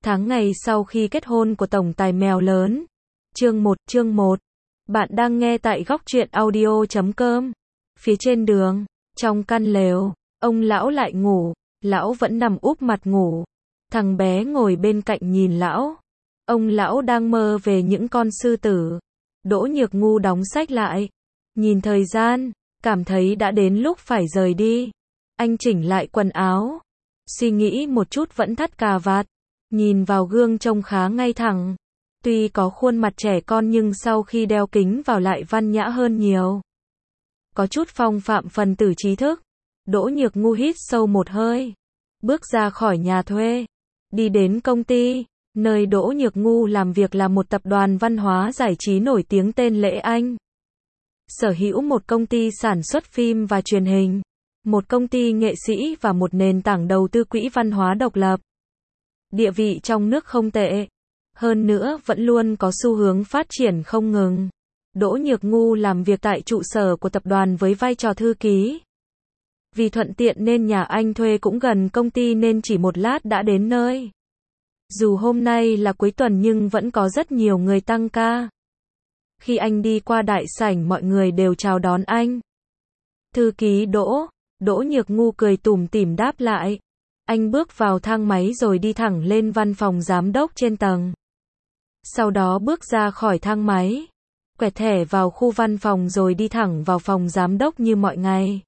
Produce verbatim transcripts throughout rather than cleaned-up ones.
Tháng ngày sau khi kết hôn của tổng tài mèo lớn. Chương một, chương một. Bạn đang nghe tại góc truyện audio chấm com. Phía trên đường, trong căn lều, ông lão lại ngủ, lão vẫn nằm úp mặt ngủ. Thằng bé ngồi bên cạnh nhìn lão. Ông lão đang mơ về những con sư tử. Đỗ Nhược Ngu đóng sách lại, nhìn thời gian, cảm thấy đã đến lúc phải rời đi. Anh chỉnh lại quần áo, suy nghĩ một chút vẫn thắt cà vạt, nhìn vào gương trông khá ngay thẳng. Tuy có khuôn mặt trẻ con nhưng sau khi đeo kính vào lại văn nhã hơn nhiều. Có chút phong phạm phần tử trí thức. Đỗ Nhược Ngu hít sâu một hơi, bước ra khỏi nhà thuê, đi đến công ty. Nơi Đỗ Nhược Ngu làm việc là một tập đoàn văn hóa giải trí nổi tiếng tên Lễ Anh. Sở hữu một công ty sản xuất phim và truyền hình, một công ty nghệ sĩ và một nền tảng đầu tư quỹ văn hóa độc lập. Địa vị trong nước không tệ, hơn nữa vẫn luôn có xu hướng phát triển không ngừng. Đỗ Nhược Ngu làm việc tại trụ sở của tập đoàn với vai trò thư ký. Vì thuận tiện nên nhà anh thuê cũng gần công ty nên chỉ một lát đã đến nơi. Dù hôm nay là cuối tuần nhưng vẫn có rất nhiều người tăng ca. Khi anh đi qua đại sảnh mọi người đều chào đón anh. Thư ký Đỗ, Đỗ Nhược Ngu cười tủm tỉm đáp lại. Anh bước vào thang máy rồi đi thẳng lên văn phòng giám đốc trên tầng. Sau đó bước ra khỏi thang máy, quẹt thẻ vào khu văn phòng rồi đi thẳng vào phòng giám đốc như mọi ngày.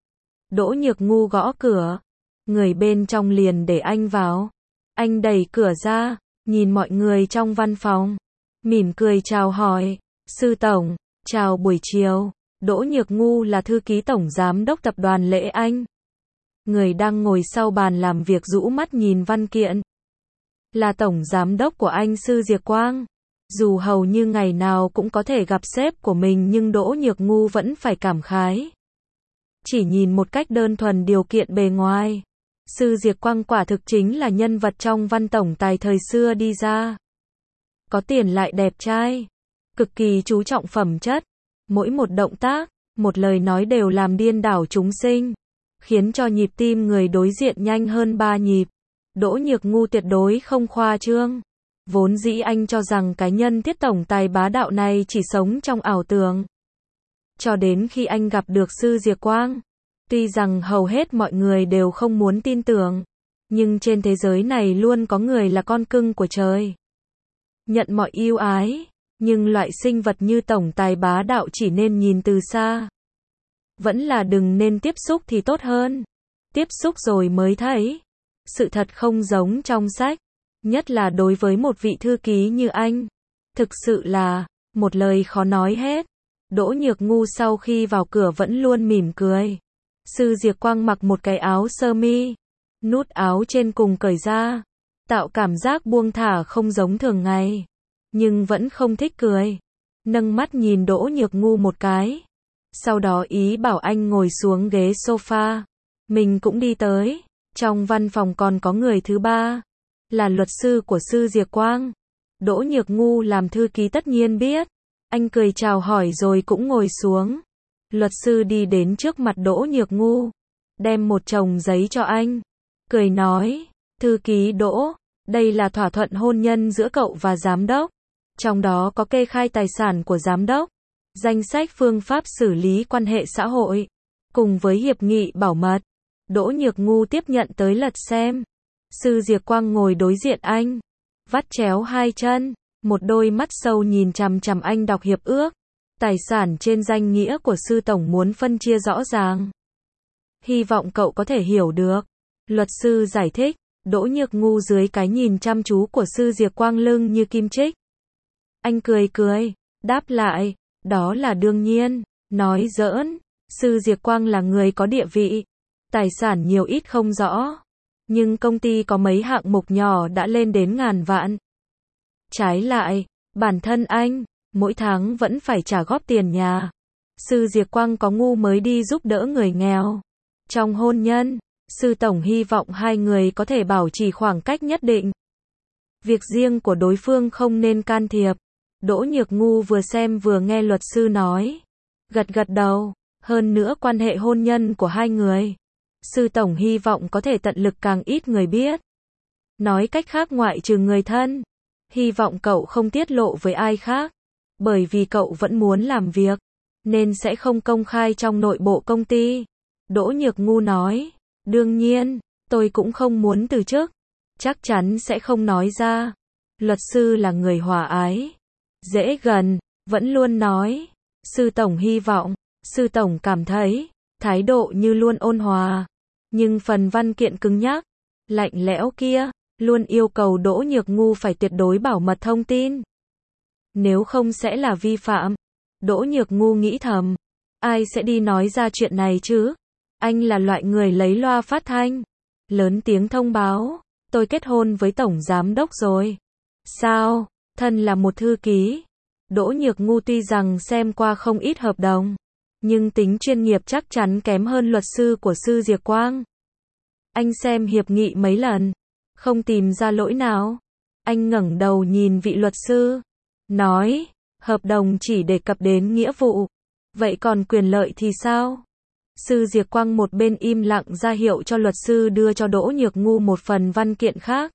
Đỗ Nhược Ngu gõ cửa, người bên trong liền để anh vào. Anh đẩy cửa ra, nhìn mọi người trong văn phòng, mỉm cười chào hỏi. Sư tổng, chào buổi chiều. Đỗ Nhược Ngu là thư ký tổng giám đốc tập đoàn Lễ Anh. Người đang ngồi sau bàn làm việc rũ mắt nhìn văn kiện. Là tổng giám đốc của anh Sư Diệc Quang. Dù hầu như ngày nào cũng có thể gặp sếp của mình nhưng Đỗ Nhược Ngu vẫn phải cảm khái. Chỉ nhìn một cách đơn thuần điều kiện bề ngoài, Sư Diệc Quang quả thực chính là nhân vật trong văn tổng tài thời xưa đi ra. Có tiền lại đẹp trai, cực kỳ chú trọng phẩm chất, mỗi một động tác, một lời nói đều làm điên đảo chúng sinh, khiến cho nhịp tim người đối diện nhanh hơn ba nhịp. Đỗ Nhược Ngu tuyệt đối không khoa trương. Vốn dĩ anh cho rằng cái nhân thiết tổng tài bá đạo này chỉ sống trong ảo tưởng. Cho đến khi anh gặp được Sư Diệc Quang. Tuy rằng hầu hết mọi người đều không muốn tin tưởng, nhưng trên thế giới này luôn có người là con cưng của trời. Nhận mọi ưu ái, nhưng loại sinh vật như tổng tài bá đạo chỉ nên nhìn từ xa. Vẫn là đừng nên tiếp xúc thì tốt hơn. Tiếp xúc rồi mới thấy. Sự thật không giống trong sách. Nhất là đối với một vị thư ký như anh. Thực sự là, một lời khó nói hết. Đỗ Nhược Ngu sau khi vào cửa vẫn luôn mỉm cười. Sư Diệc Quang mặc một cái áo sơ mi, nút áo trên cùng cởi ra, tạo cảm giác buông thả không giống thường ngày, nhưng vẫn không thích cười. Nâng mắt nhìn Đỗ Nhược Ngu một cái, sau đó ý bảo anh ngồi xuống ghế sofa. Mình cũng đi tới. Trong văn phòng còn có người thứ ba, là luật sư của Sư Diệc Quang. Đỗ Nhược Ngu làm thư ký tất nhiên biết. Anh cười chào hỏi rồi cũng ngồi xuống. Luật sư đi đến trước mặt Đỗ Nhược Ngu, đem một chồng giấy cho anh, cười nói, thư ký Đỗ, đây là thỏa thuận hôn nhân giữa cậu và giám đốc, trong đó có kê khai tài sản của giám đốc, danh sách phương pháp xử lý quan hệ xã hội, cùng với hiệp nghị bảo mật. Đỗ Nhược Ngu tiếp nhận tới lật xem. Sư Diệc Quang ngồi đối diện anh, vắt chéo hai chân, một đôi mắt sâu nhìn chằm chằm anh đọc hiệp ước. Tài sản trên danh nghĩa của sư tổng muốn phân chia rõ ràng. Hy vọng cậu có thể hiểu được. Luật sư giải thích. Đỗ Nhược Ngu dưới cái nhìn chăm chú của Sư Diệc Quang lưng như kim chích. Anh cười cười, đáp lại, đó là đương nhiên, nói giỡn. Sư Diệc Quang là người có địa vị, tài sản nhiều ít không rõ, nhưng công ty có mấy hạng mục nhỏ đã lên đến ngàn vạn. Trái lại, bản thân anh mỗi tháng vẫn phải trả góp tiền nhà. Sư Diệc Quang có ngu mới đi giúp đỡ người nghèo. Trong hôn nhân, sư tổng hy vọng hai người có thể bảo trì khoảng cách nhất định. Việc riêng của đối phương không nên can thiệp. Đỗ Nhược Ngu vừa xem vừa nghe luật sư nói, gật gật đầu. Hơn nữa quan hệ hôn nhân của hai người, sư tổng hy vọng có thể tận lực càng ít người biết. Nói cách khác ngoại trừ người thân, hy vọng cậu không tiết lộ với ai khác, bởi vì cậu vẫn muốn làm việc, nên sẽ không công khai trong nội bộ công ty. Đỗ Nhược Ngu nói, đương nhiên, tôi cũng không muốn từ chức, chắc chắn sẽ không nói ra. Luật sư là người hòa ái, dễ gần, vẫn luôn nói. Sư tổng hy vọng, sư tổng cảm thấy, thái độ như luôn ôn hòa, nhưng phần văn kiện cứng nhắc, lạnh lẽo kia, luôn yêu cầu Đỗ Nhược Ngu phải tuyệt đối bảo mật thông tin. Nếu không sẽ là vi phạm. Đỗ Nhược Ngu nghĩ thầm, ai sẽ đi nói ra chuyện này chứ? Anh là loại người lấy loa phát thanh, lớn tiếng thông báo, tôi kết hôn với tổng giám đốc rồi. Sao? Thân là một thư ký. Đỗ Nhược Ngu tuy rằng xem qua không ít hợp đồng, nhưng tính chuyên nghiệp chắc chắn kém hơn luật sư của sư Diệp Quang. Anh xem hiệp nghị mấy lần, không tìm ra lỗi nào. Anh ngẩng đầu nhìn vị luật sư, nói, hợp đồng chỉ đề cập đến nghĩa vụ, vậy còn quyền lợi thì sao? Sư Diệp Quang một bên im lặng ra hiệu cho luật sư đưa cho Đỗ Nhược Ngu một phần văn kiện khác.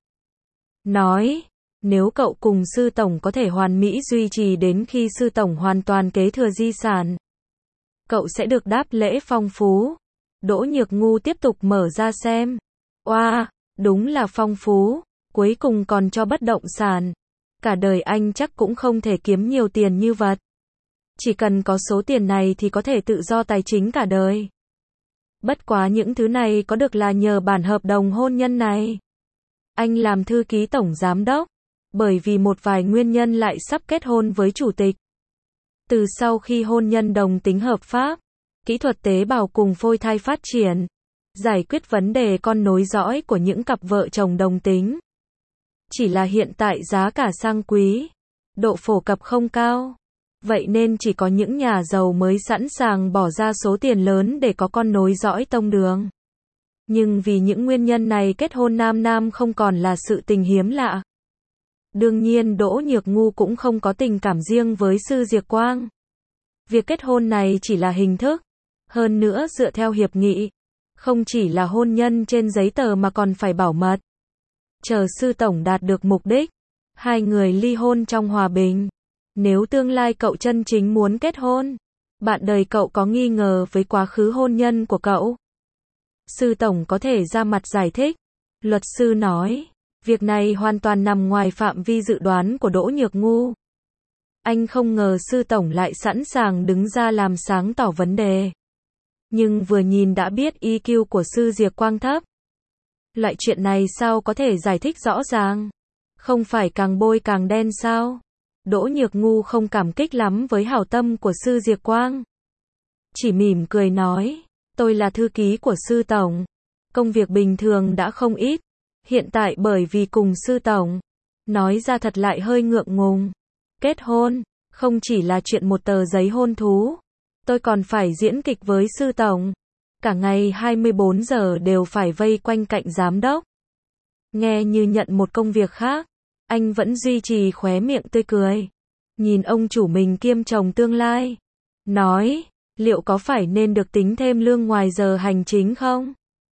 Nói, nếu cậu cùng sư tổng có thể hoàn mỹ duy trì đến khi sư tổng hoàn toàn kế thừa di sản, cậu sẽ được đáp lễ phong phú. Đỗ Nhược Ngu tiếp tục mở ra xem. Oa, wow, đúng là phong phú, cuối cùng còn cho bất động sản. Cả đời anh chắc cũng không thể kiếm nhiều tiền như vậy. Chỉ cần có số tiền này thì có thể tự do tài chính cả đời. Bất quá những thứ này có được là nhờ bản hợp đồng hôn nhân này. Anh làm thư ký tổng giám đốc, bởi vì một vài nguyên nhân lại sắp kết hôn với chủ tịch. Từ sau khi hôn nhân đồng tính hợp pháp, kỹ thuật tế bào cùng phôi thai phát triển, giải quyết vấn đề con nối dõi của những cặp vợ chồng đồng tính. Chỉ là hiện tại giá cả sang quý, độ phổ cập không cao. Vậy nên chỉ có những nhà giàu mới sẵn sàng bỏ ra số tiền lớn để có con nối dõi tông đường. Nhưng vì những nguyên nhân này kết hôn nam nam không còn là sự tình hiếm lạ. Đương nhiên Đỗ Nhược Ngu cũng không có tình cảm riêng với sư Diệp Quang. Việc kết hôn này chỉ là hình thức, hơn nữa dựa theo hiệp nghị, không chỉ là hôn nhân trên giấy tờ mà còn phải bảo mật. Chờ sư tổng đạt được mục đích, hai người ly hôn trong hòa bình. Nếu tương lai cậu chân chính muốn kết hôn, bạn đời cậu có nghi ngờ với quá khứ hôn nhân của cậu, sư tổng có thể ra mặt giải thích. Luật sư nói, việc này hoàn toàn nằm ngoài phạm vi dự đoán của Đỗ Nhược Ngu. Anh không ngờ sư tổng lại sẵn sàng đứng ra làm sáng tỏ vấn đề. Nhưng vừa nhìn đã biết i kiu của sư Diệp Quang thấp. Loại chuyện này sao có thể giải thích rõ ràng? Không phải càng bôi càng đen sao? Đỗ Nhược Ngu không cảm kích lắm với hảo tâm của sư Diệp Quang. Chỉ mỉm cười nói, tôi là thư ký của sư tổng. Công việc bình thường đã không ít. Hiện tại bởi vì cùng sư tổng, nói ra thật lại hơi ngượng ngùng. Kết hôn, không chỉ là chuyện một tờ giấy hôn thú. Tôi còn phải diễn kịch với sư tổng. Cả ngày hai mươi bốn giờ đều phải vây quanh cạnh giám đốc. Nghe như nhận một công việc khác. Anh vẫn duy trì khóe miệng tươi cười. Nhìn ông chủ mình kiêm chồng tương lai. Nói, liệu có phải nên được tính thêm lương ngoài giờ hành chính không?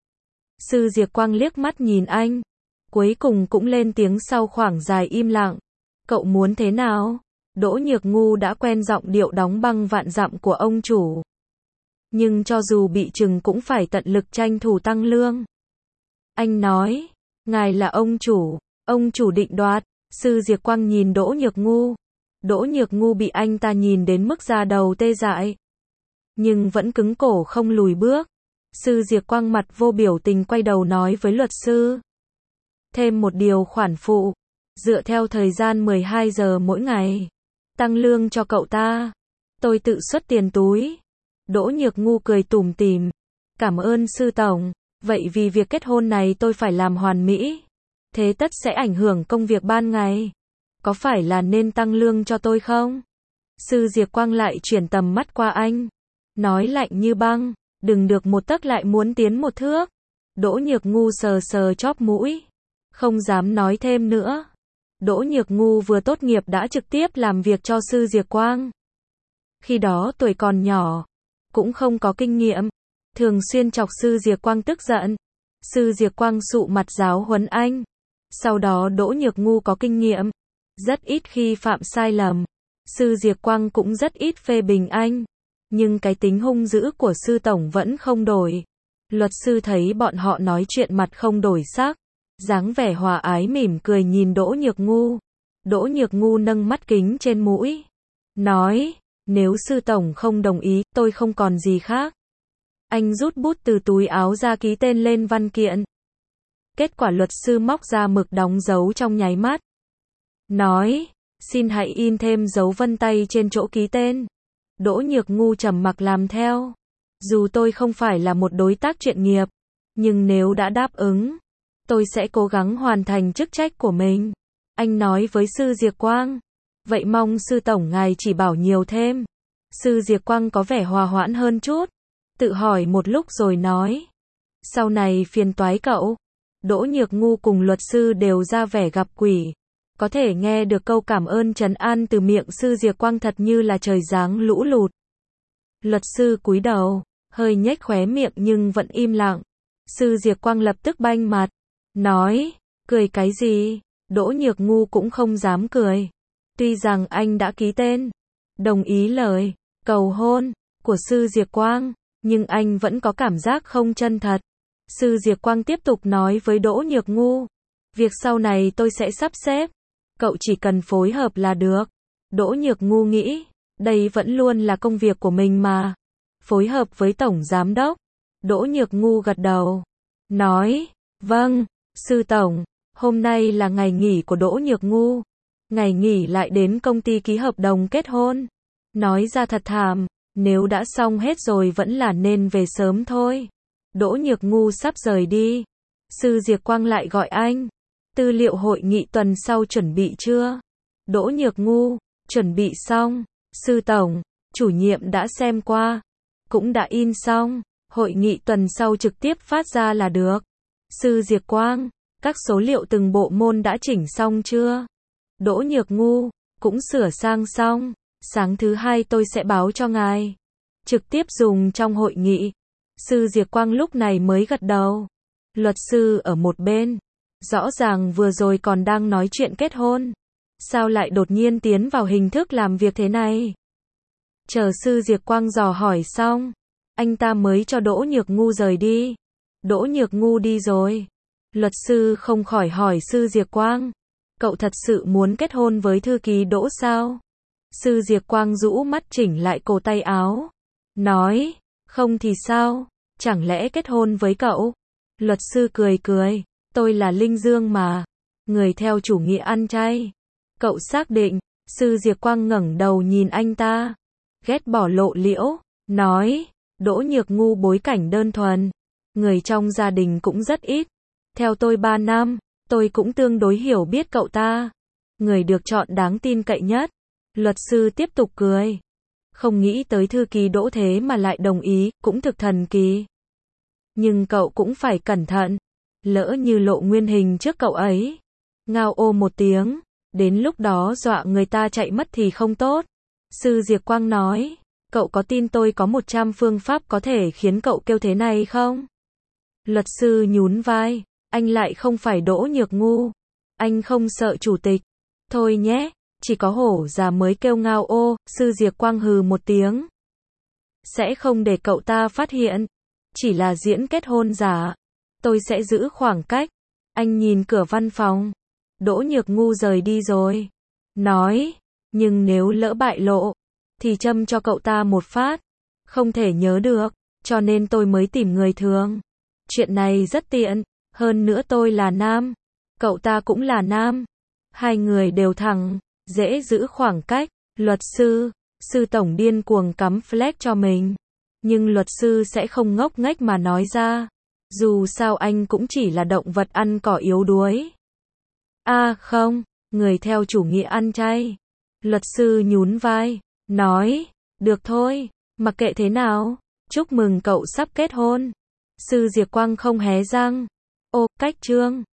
Sư Diệp Quang liếc mắt nhìn anh. Cuối cùng cũng lên tiếng sau khoảng dài im lặng. Cậu muốn thế nào? Đỗ Nhược Ngu đã quen giọng điệu đóng băng vạn dặm của ông chủ. Nhưng cho dù bị trừng cũng phải tận lực tranh thủ tăng lương. Anh nói, ngài là ông chủ. Ông chủ định đoạt. Sư Diệp Quang nhìn Đỗ Nhược Ngu. Đỗ Nhược Ngu bị anh ta nhìn đến mức da đầu tê dại. Nhưng vẫn cứng cổ không lùi bước. Sư Diệp Quang mặt vô biểu tình quay đầu nói với luật sư. Thêm một điều khoản phụ. Dựa theo thời gian mười hai giờ mỗi ngày. Tăng lương cho cậu ta. Tôi tự xuất tiền túi. Đỗ Nhược Ngu cười tủm tỉm. Cảm ơn sư tổng. Vậy vì việc kết hôn này tôi phải làm hoàn mỹ. Thế tất sẽ ảnh hưởng công việc ban ngày. Có phải là nên tăng lương cho tôi không? Sư Diệp Quang lại chuyển tầm mắt qua anh. Nói lạnh như băng. Đừng được một tấc lại muốn tiến một thước. Đỗ Nhược Ngu sờ sờ chóp mũi. Không dám nói thêm nữa. Đỗ Nhược Ngu vừa tốt nghiệp đã trực tiếp làm việc cho sư Diệp Quang. Khi đó tuổi còn nhỏ. Cũng không có kinh nghiệm. Thường xuyên chọc sư Diệp Quang tức giận. Sư Diệp Quang sụ mặt giáo huấn anh. Sau đó Đỗ Nhược Ngu có kinh nghiệm, rất ít khi phạm sai lầm. Sư Diệp Quang cũng rất ít phê bình anh. Nhưng cái tính hung dữ của sư tổng vẫn không đổi. Luật sư thấy bọn họ nói chuyện mặt không đổi sắc, dáng vẻ hòa ái mỉm cười nhìn Đỗ Nhược Ngu. Đỗ Nhược Ngu nâng mắt kính trên mũi, nói, nếu sư tổng không đồng ý, tôi không còn gì khác. Anh rút bút từ túi áo ra ký tên lên văn kiện. Kết quả luật sư móc ra mực đóng dấu trong nháy mắt. Nói, xin hãy in thêm dấu vân tay trên chỗ ký tên. Đỗ Nhược Ngu trầm mặc làm theo. Dù tôi không phải là một đối tác chuyên nghiệp, nhưng nếu đã đáp ứng, tôi sẽ cố gắng hoàn thành chức trách của mình. Anh nói với sư Diệp Quang, vậy mong sư tổng ngài chỉ bảo nhiều thêm. Sư Diệp Quang có vẻ hòa hoãn hơn chút, tự hỏi một lúc rồi nói, sau này phiền toái cậu. Đỗ Nhược Ngu cùng luật sư đều ra vẻ gặp quỷ. Có thể nghe được câu cảm ơn trấn an từ miệng sư Diệp Quang thật như là trời giáng lũ lụt. Luật sư cúi đầu, hơi nhếch khóe miệng nhưng vẫn im lặng. Sư Diệp Quang lập tức banh mặt, nói, cười cái gì? Đỗ Nhược Ngu cũng không dám cười. Tuy rằng anh đã ký tên, đồng ý lời cầu hôn của sư Diệp Quang, nhưng anh vẫn có cảm giác không chân thật. Sư Diệp Quang tiếp tục nói với Đỗ Nhược Ngu, việc sau này tôi sẽ sắp xếp, cậu chỉ cần phối hợp là được. Đỗ Nhược Ngu nghĩ, đây vẫn luôn là công việc của mình mà. Phối hợp với Tổng Giám Đốc. Đỗ Nhược Ngu gật đầu, nói, vâng, sư tổng. Hôm nay là ngày nghỉ của Đỗ Nhược Ngu. Ngày nghỉ lại đến công ty ký hợp đồng kết hôn. Nói ra thật thảm, nếu đã xong hết rồi vẫn là nên về sớm thôi. Đỗ Nhược Ngu sắp rời đi. Sư Diệp Quang lại gọi anh. Tư liệu hội nghị tuần sau chuẩn bị chưa? Đỗ Nhược Ngu, chuẩn bị xong. Sư tổng, chủ nhiệm đã xem qua. Cũng đã in xong. Hội nghị tuần sau trực tiếp phát ra là được. Sư Diệp Quang, các số liệu từng bộ môn đã chỉnh xong chưa? Đỗ Nhược Ngu, cũng sửa sang xong. Sáng thứ hai tôi sẽ báo cho ngài. Trực tiếp dùng trong hội nghị. Sư Diệp Quang lúc này mới gật đầu. Luật sư ở một bên. Rõ ràng vừa rồi còn đang nói chuyện kết hôn. Sao lại đột nhiên tiến vào hình thức làm việc thế này? Chờ sư Diệp Quang dò hỏi xong, anh ta mới cho Đỗ Nhược Ngu rời đi. Đỗ Nhược Ngu đi rồi. Luật sư không khỏi hỏi sư Diệp Quang, cậu thật sự muốn kết hôn với thư ký Đỗ sao? Sư Diệp Quang rũ mắt chỉnh lại cổ tay áo, nói, không thì sao, chẳng lẽ kết hôn với cậu? Luật sư cười cười, tôi là Linh Dương mà, người theo chủ nghĩa ăn chay. Cậu xác định? Sư Diệp Quang ngẩng đầu nhìn anh ta, ghét bỏ lộ liễu, nói, Đỗ Nhược Ngu bối cảnh đơn thuần, người trong gia đình cũng rất ít. Theo tôi ba năm, tôi cũng tương đối hiểu biết cậu ta. Người được chọn đáng tin cậy nhất. Luật sư tiếp tục cười. Không nghĩ tới thư ký Đỗ thế mà lại đồng ý, cũng thực thần kỳ. Nhưng cậu cũng phải cẩn thận. Lỡ như lộ nguyên hình trước cậu ấy. Ngao ô một tiếng. Đến lúc đó dọa người ta chạy mất thì không tốt. Sư Diệp Quang nói. Cậu có tin tôi có một trăm phương pháp có thể khiến cậu kêu thế này không? Luật sư nhún vai. Anh lại không phải Đỗ Nhược Ngu. Anh không sợ chủ tịch. Thôi nhé, chỉ có hổ già mới kêu ngao ô. Sư Diệp Quang hừ một tiếng. Sẽ không để cậu ta phát hiện. Chỉ là diễn kết hôn giả. Tôi sẽ giữ khoảng cách. Anh nhìn cửa văn phòng. Đỗ Nhược Ngu rời đi rồi. Nói, nhưng nếu lỡ bại lộ, thì châm cho cậu ta một phát. Không thể nhớ được, cho nên tôi mới tìm người thường. Chuyện này rất tiện. Hơn nữa tôi là nam. Cậu ta cũng là nam. Hai người đều thẳng. Dễ giữ khoảng cách. Luật sư. Sư tổng điên cuồng cắm flag cho mình. Nhưng luật sư sẽ không ngốc nghếch mà nói ra. Dù sao anh cũng chỉ là động vật ăn cỏ yếu đuối. À không. Người theo chủ nghĩa ăn chay. Luật sư nhún vai. Nói. Được thôi. Mặc kệ thế nào. Chúc mừng cậu sắp kết hôn. Sư Diệp Quang không hé răng. Ô, cách trương.